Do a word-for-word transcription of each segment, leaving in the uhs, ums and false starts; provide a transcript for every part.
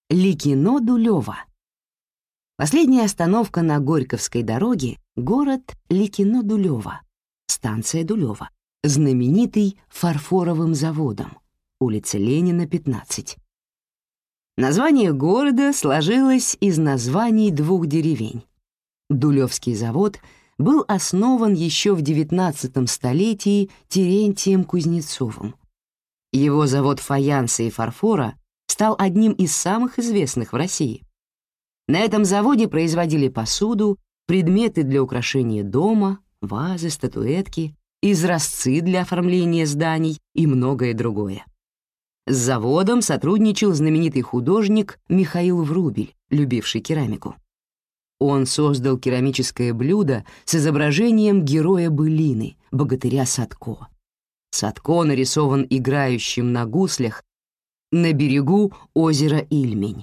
Ликино-Дулево. Последняя остановка на Горьковской дороге — город Ликино-Дулево, станция Дулево, знаменитый фарфоровым заводом, улица Ленина, пятнадцать. Название города сложилось из названий двух деревень. Дулевский завод был основан еще в девятнадцатом столетии Терентием Кузнецовым. Его завод фаянса и фарфора стал одним из самых известных в России. На этом заводе производили посуду, предметы для украшения дома, вазы, статуэтки, изразцы для оформления зданий и многое другое. С заводом сотрудничал знаменитый художник Михаил Врубель, любивший керамику. Он создал керамическое блюдо с изображением героя былины, богатыря Садко. Садко нарисован играющим на гуслях на берегу озера Ильмень.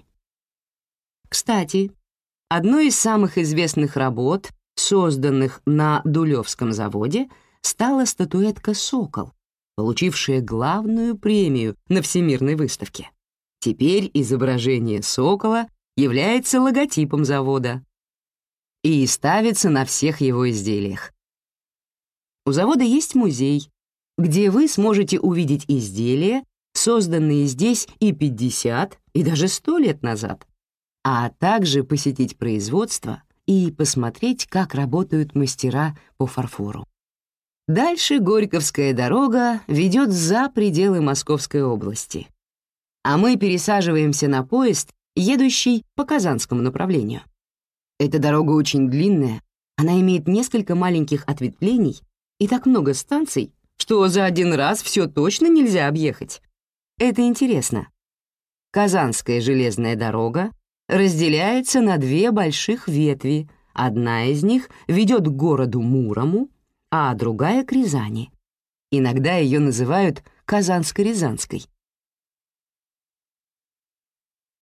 Кстати, одной из самых известных работ, созданных на Дулевском заводе, стала статуэтка «Сокол», получившая главную премию на Всемирной выставке. Теперь изображение сокола является логотипом завода и ставится на всех его изделиях. У завода есть музей, где вы сможете увидеть изделия, созданные здесь и пятьдесят, и даже сто лет назад, а также посетить производство и посмотреть, как работают мастера по фарфору. Дальше Горьковская дорога ведет за пределы Московской области, а мы пересаживаемся на поезд, едущий по Казанскому направлению. Эта дорога очень длинная, она имеет несколько маленьких ответвлений и так много станций, что за один раз все точно нельзя объехать. Это интересно. Казанская железная дорога разделяется на две больших ветви. Одна из них ведет к городу Мурому, а другая — к Рязани. Иногда ее называют Казанско-Рязанской.